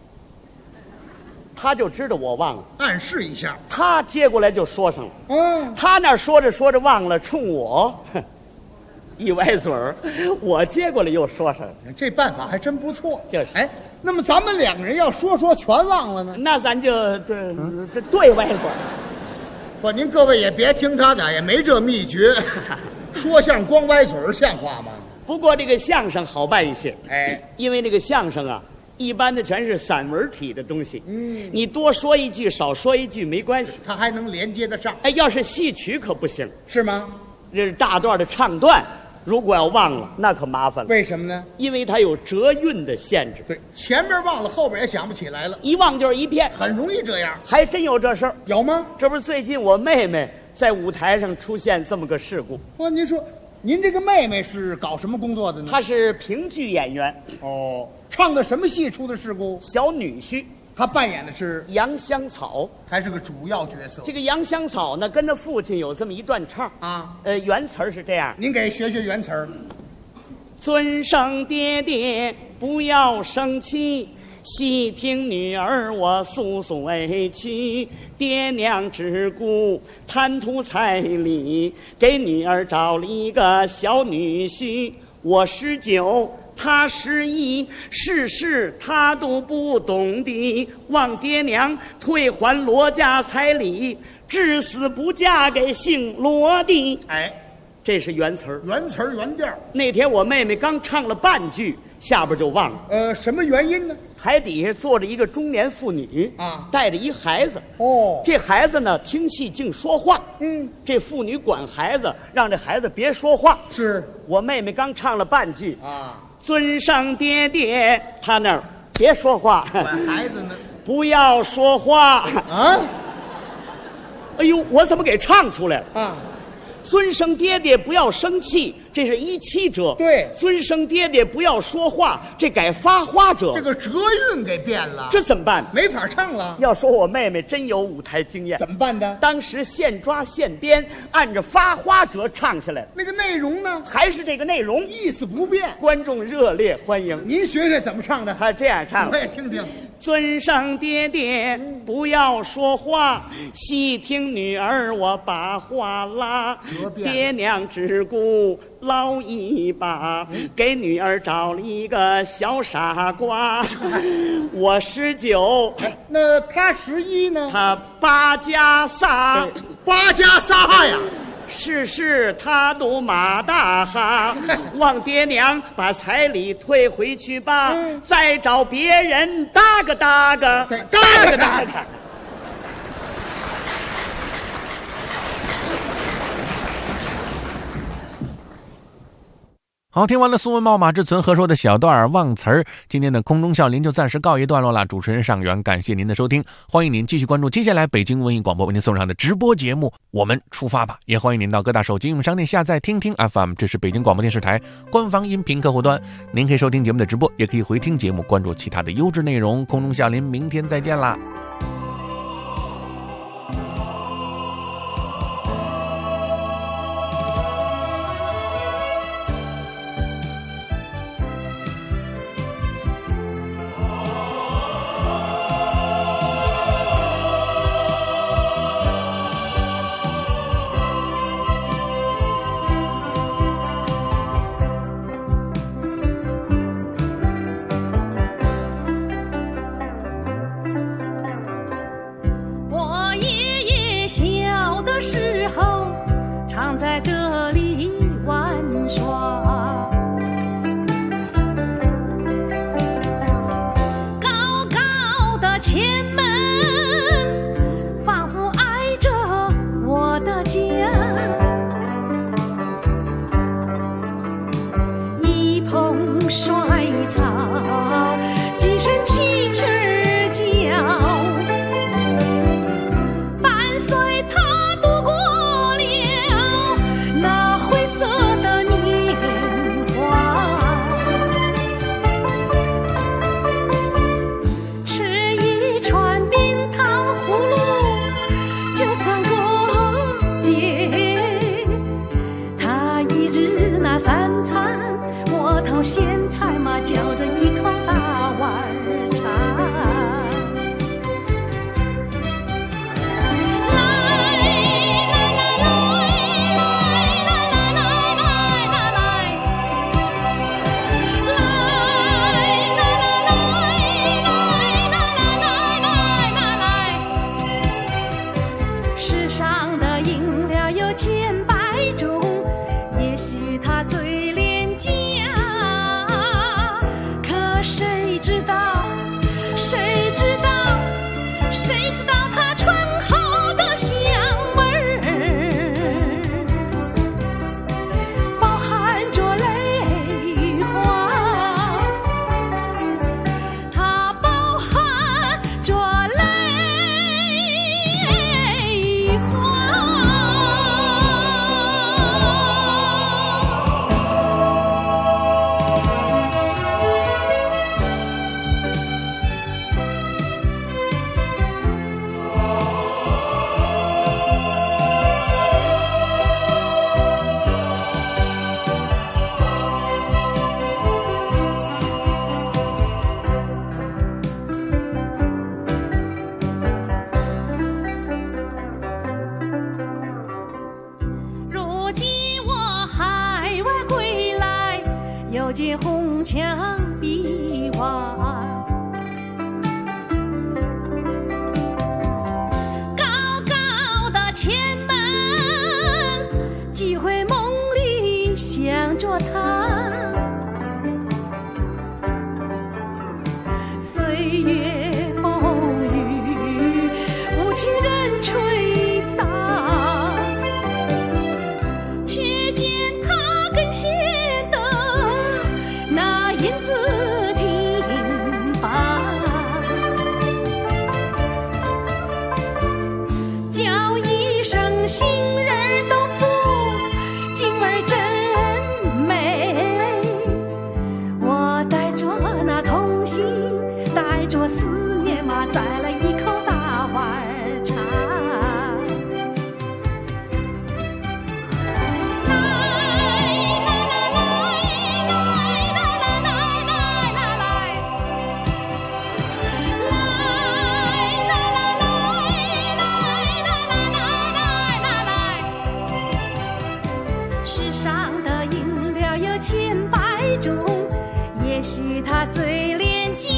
他就知道我忘了， 暗示一下， 他接过来就说上了。他那说着说着忘了，冲我一歪嘴儿，我接过来又说上了。 这办法还真不错。 就是， 哎，那么咱们2个人要说全忘了呢？ 那咱就对歪嘴儿。 不，您各位也别听他的，也没这秘诀。说相声光歪嘴儿像话吗？ 不过这个相声好办一些， 哎， 因为这个相声啊，一般的全是散文体的东西，你多说一句少说一句没关系， 它还能连接得上。 哎，要是戏曲可不行， 是吗？ 这是大段的唱段，如果要忘了，那可麻烦了。 为什么呢？ 因为它有折韵的限制。 对，前面忘了，后边也想不起来了， 一忘就是一片， 很容易这样。 还真有这事儿？ 有吗？ 这不是最近我妹妹在舞台上出现这么个事故。 哦，您说，您这个妹妹是搞什么工作的呢？ 她是评剧演员。 哦，唱的什么戏出的事故？ 小女婿。 他扮演的是杨香草， 还是个主要角色。 这个杨香草呢，跟着父亲有这么一段唱啊。 原词儿是这样， 您给学学原词儿。 尊生爹爹不要生气，细听女儿我诉诉委屈。爹娘只顾贪图彩礼，给女儿找了一个小女婿。我19。他11，事事他都不懂的，望爹娘退还罗家彩礼，至死不嫁给姓罗的。 哎， 这是原词儿， 原词儿原调。 那天我妹妹刚唱了半句，下边就忘了。 什么原因呢？ 台底下坐着一个中年妇女啊， 带着一孩子。 哦， 这孩子呢听戏净说话。这妇女管孩子，让这孩子别说话。 是我妹妹刚唱了半句啊。 尊上爹爹，他那儿别说话， 管孩子呢， 不要说话啊！ 哎呦，我怎么给唱出来了啊？ 尊生爹爹不要生气，这是17折。 对， 尊生爹爹不要说话，这改发花折。 这个折韵给变了， 这怎么办？ 没法唱了。 要说我妹妹真有舞台经验， 怎么办的？ 当时现抓现编，按着发花折唱下来了。 那个内容呢？ 还是这个内容， 意思不变， 观众热烈欢迎。 您学学怎么唱的？ 他这样唱， 我也听听。 尊上爹爹不要说话，细听女儿我把话拉。爹娘只顾捞一把，给女儿找了一个小傻瓜。我19， 那他11呢？ 他8加3，8 加3呀！ 事事他都马大哈，望爹娘把彩礼退回去吧，再找别人搭个。 好，听完了苏文茂、马志存合说的小段忘词儿，今天的空中笑林就暂时告一段落了。主持人尚元，感谢您的收听，欢迎您继续关注接下来北京文艺广播为您送上的直播节目，我们出发吧！也欢迎您到各大手机应用商店下载听听 FM， 这是北京广播电视台官方音频客户端，您可以收听节目的直播，也可以回听节目，关注其他的优质内容。空中笑林，明天再见啦！ 咸菜嘛，嚼着一口大碗茶。世上的饮料有千百种，也许它最廉价，可谁知道，谁知道，谁知道它醇厚的香味儿，包含着泪花，它包含着泪花。如今我海外归来，又见红墙碧瓦，高高的前门，几回梦里想着他，岁月风雨无情人吹打，却见他跟前的那银子挺拔，叫一声杏仁豆腐，京味儿真美。我带着那童心，带着思念嘛，再来一口大碗茶。世上的饮料有千百种，也许它最廉价，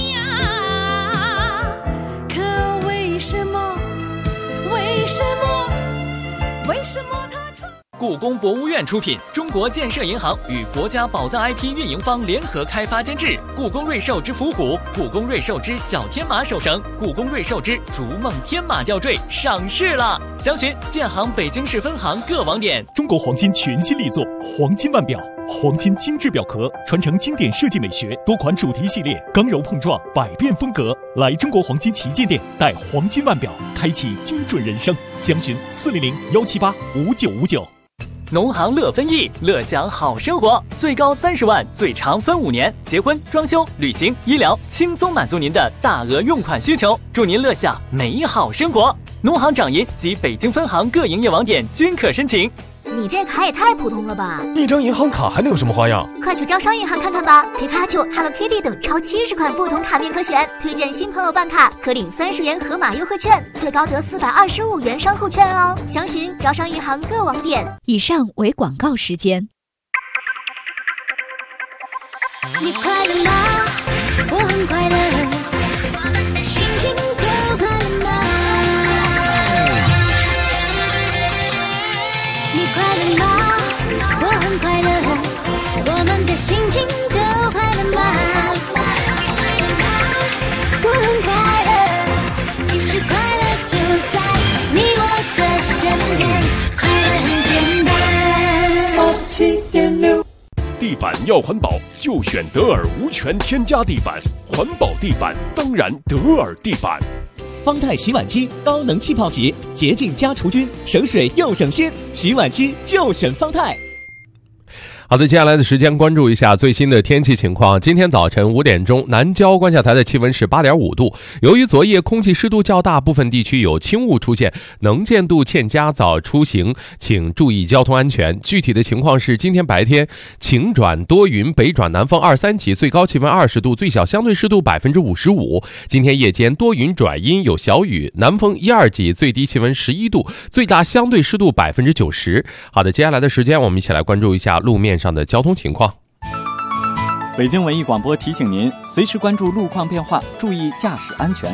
可为什么？为什么？为什么它传？ 故宫博物院出品，中国建设银行与国家宝藏 IP 运营方联合开发监制。故宫瑞兽之复古、故宫瑞兽之小天马手绳、故宫瑞兽之逐梦天马吊坠上市了，详询建行北京市分行各网点。 中国黄金全新力作黄金腕表，黄金精致表壳，传承经典设计美学，多款主题系列，刚柔碰撞，百变风格。来中国黄金旗舰店，带黄金腕表，开启精准人生。详询400-178-5959。 农行乐分益，乐享好生活，最高30万，最长分5年，结婚、装修、旅行、医疗，轻松满足您的大额用款需求，祝您乐享美好生活。农行掌银及北京分行各营业网点均可申请。 你这卡也太普通了吧！ 一张银行卡还能有什么花样？ 快去招商银行看看吧！皮卡丘、Hello Kitty 等超70款不同卡面可选，推荐新朋友办卡可领30元盒马优惠券，最高得425元商户券哦。详询招商银行各网点。 以上为广告时间。 你快乐吗？我很快乐，我们的心情都快乐吗？你快乐吗？我很快乐，我们的心情都快乐吗？我很快乐，其实快乐就在你我的身边，快乐很简单。87.6 地板要环保，就选德尔无醛添加地板。环保地板当然德尔地板。 方太洗碗机高能气泡洗，洁净加除菌，省水又省心，洗碗机就选方太。 好的，接下来的时间关注一下最新的天气情况。今天早晨5点钟，南郊观霞台的气温是8.5度。由于昨夜空气湿度较大，部分地区有轻雾出现，能见度欠佳，早出行请注意交通安全。具体的情况是，今天白天晴转多云，北转南风2、3级，最高气温20度，最小相对湿度55%。今天夜间多云转阴，有小雨，南风1、2级，最低气温11度，最大相对湿度90%。好的，接下来的时间我们一起来关注一下路面上的交通情况。 北京文艺广播提醒您，随时关注路况变化，注意驾驶安全。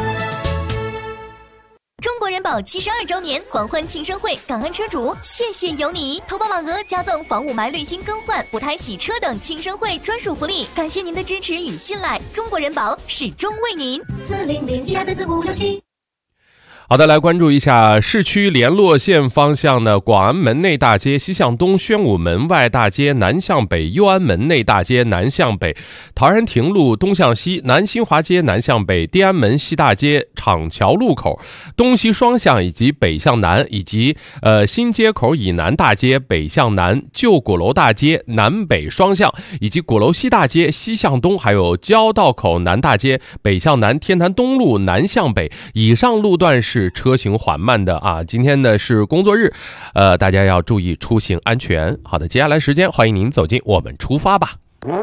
中国人保72周年狂欢庆生会，感恩车主，谢谢有你！投保保额加赠防雾霾、滤芯更换、补胎洗车等庆生会专属福利，感谢您的支持与信赖，中国人保始终为您。400-1244567。 好的，来关注一下市区联络线方向的广安门内大街西向东、宣武门外大街南向北、右安门内大街南向北、陶然亭路东向西、南新华街南向北、地安门西大街厂桥路口东西双向以及北向南，以及新街口以南大街北向南、旧鼓楼大街南北双向，以及鼓楼西大街西向东，还有交道口南大街北向南、天坛东路南向北。以上路段是车行缓慢的啊，今天呢是工作日，大家要注意出行安全。好的，接下来时间欢迎您走进我们出发吧。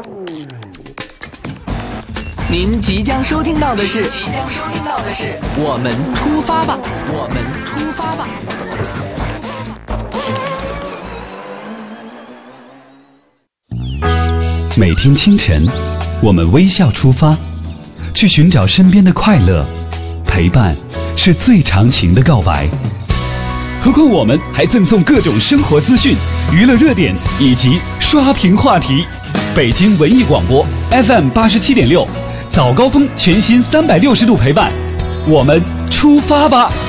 您即将收听到的是我们出发吧，我们出发吧。 每天清晨，我们微笑出发，去寻找身边的快乐，陪伴是最长情的告白。何况我们还赠送各种生活资讯、娱乐热点以及刷屏话题。北京文艺广播 FM 87.6，早高峰全新360度陪伴，我们出发吧。